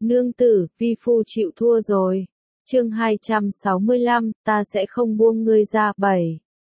Nương tử, vi phu chịu thua rồi. Chương 265, ta sẽ không buông ngươi ra. 7.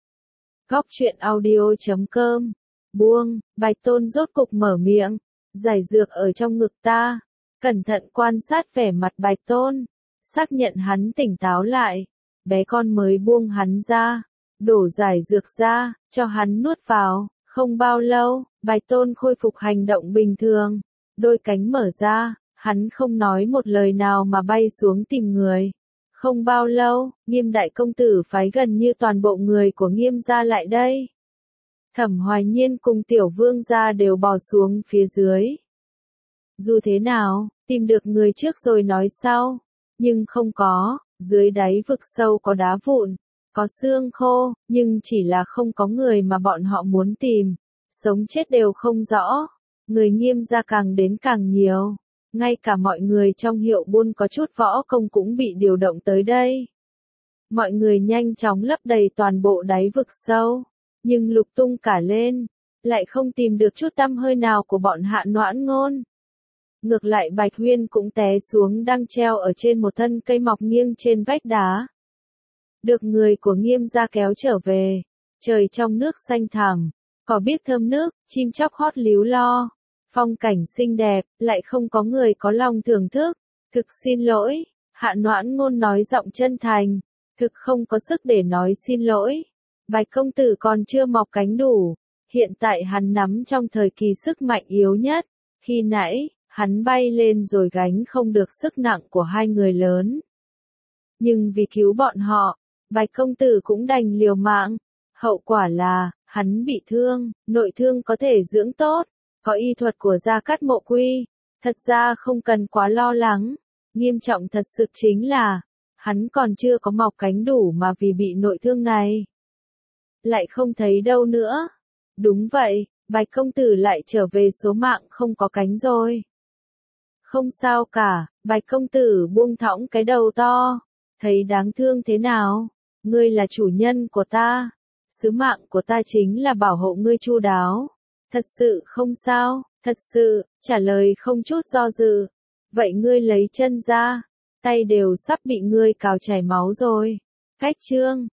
Góc truyện audio.com. Buông, Bạch Tôn rốt cục mở miệng, giải dược ở trong ngực ta. Cẩn thận quan sát vẻ mặt Bạch Tôn, xác nhận hắn tỉnh táo lại. Bé con mới buông hắn ra, đổ giải dược ra, cho hắn nuốt vào. Không bao lâu, Bạch Tôn khôi phục hành động bình thường, đôi cánh mở ra, hắn không nói một lời nào mà bay xuống tìm người. Không bao lâu, Nghiêm đại công tử phái gần như toàn bộ người của Nghiêm gia lại đây. Thẩm Hoài Nhiên cùng Tiểu Vương gia đều bò xuống phía dưới. Dù thế nào, tìm được người trước rồi nói sau, nhưng không có, dưới đáy vực sâu có đá vụn, có xương khô, nhưng chỉ là không có người mà bọn họ muốn tìm, sống chết đều không rõ. Người Nghiêm gia càng đến càng nhiều, ngay cả mọi người trong hiệu buôn có chút võ công cũng bị điều động tới đây. Mọi người nhanh chóng lấp đầy toàn bộ đáy vực sâu, nhưng lục tung cả lên, lại không tìm được chút tăm hơi nào của bọn Hạ Noãn Ngôn. Ngược lại Bạch Huyên cũng té xuống đang treo ở trên một thân cây mọc nghiêng trên vách đá. Được người của Nghiêm gia kéo trở về, trời trong nước xanh thẳm, cỏ biếc thơm nước, chim chóc hót líu lo, phong cảnh xinh đẹp, lại không có người có lòng thưởng thức. Thực xin lỗi, Hạ Noãn Ngôn nói giọng chân thành, thực không có sức để nói xin lỗi. Bạch công tử còn chưa mọc cánh đủ, hiện tại hắn nắm trong thời kỳ sức mạnh yếu nhất, khi nãy, hắn bay lên rồi gánh không được sức nặng của hai người lớn. Nhưng vì cứu bọn họ, Bạch công tử cũng đành liều mạng, hậu quả là, hắn bị thương, nội thương có thể dưỡng tốt, có y thuật của Gia Cát Mộ Quy, thật ra không cần quá lo lắng. Nghiêm trọng thật sự chính là, hắn còn chưa có mọc cánh đủ mà vì bị nội thương này, lại không thấy đâu nữa. Đúng vậy, Bạch công tử lại trở về số mạng không có cánh rồi. Không sao cả, Bạch công tử buông thõng cái đầu to, thấy đáng thương thế nào, ngươi là chủ nhân của ta, sứ mạng của ta chính là bảo hộ ngươi chu đáo. Thật sự không sao, thật sự, trả lời không chút do dự. Vậy ngươi lấy chân ra, tay đều sắp bị ngươi cào chảy máu rồi. Cách chương